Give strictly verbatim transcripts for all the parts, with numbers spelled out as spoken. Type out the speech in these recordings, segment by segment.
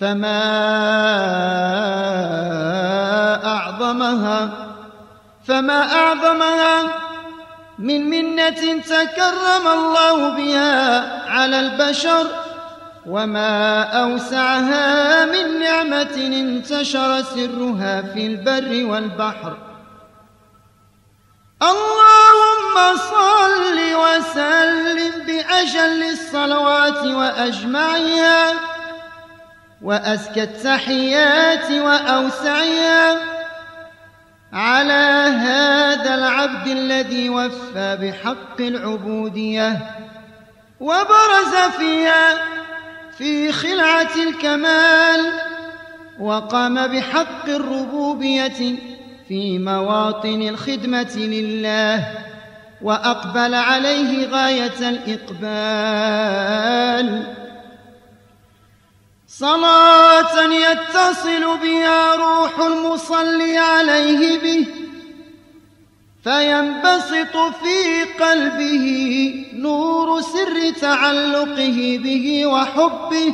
فما أعظمها فما أعظمها من منة تكرم الله بها على البشر، وما أوسعها من نعمة انتشر سرها في البر والبحر. اللهم صل وسلم بأجل الصلوات وأجمعها وأزكى التحيات وأوسعها على هذا العبد الذي وفى بحق العبودية وبرز فيها في خلعة الكمال، وقام بحق الربوبية في مواطن الخدمة لله، وأقبل عليه غاية الإقبال. صلاة يتصل بها روح المصلي عليه به، فينبسط في قلبه نور سر تعلقه به وحبه،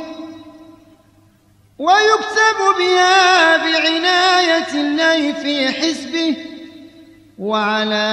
ويكتب بها بعناية الله في حزبه، وعلى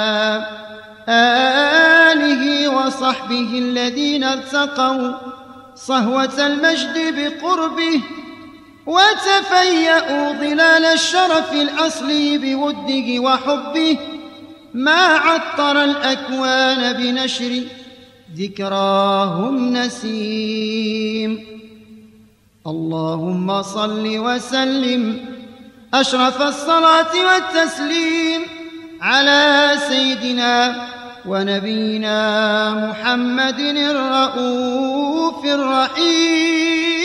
آله وصحبه الذين ارتقوا صهوة المجد بقربه وتفيأوا ظلال الشرف الأصلي بوده وحبه، ما عطر الأكوان بنشر ذكراهم نسيم. اللهم صل وسلم أشرف الصلاة والتسليم على سيدنا ونبينا محمد الرؤوف الرحيم.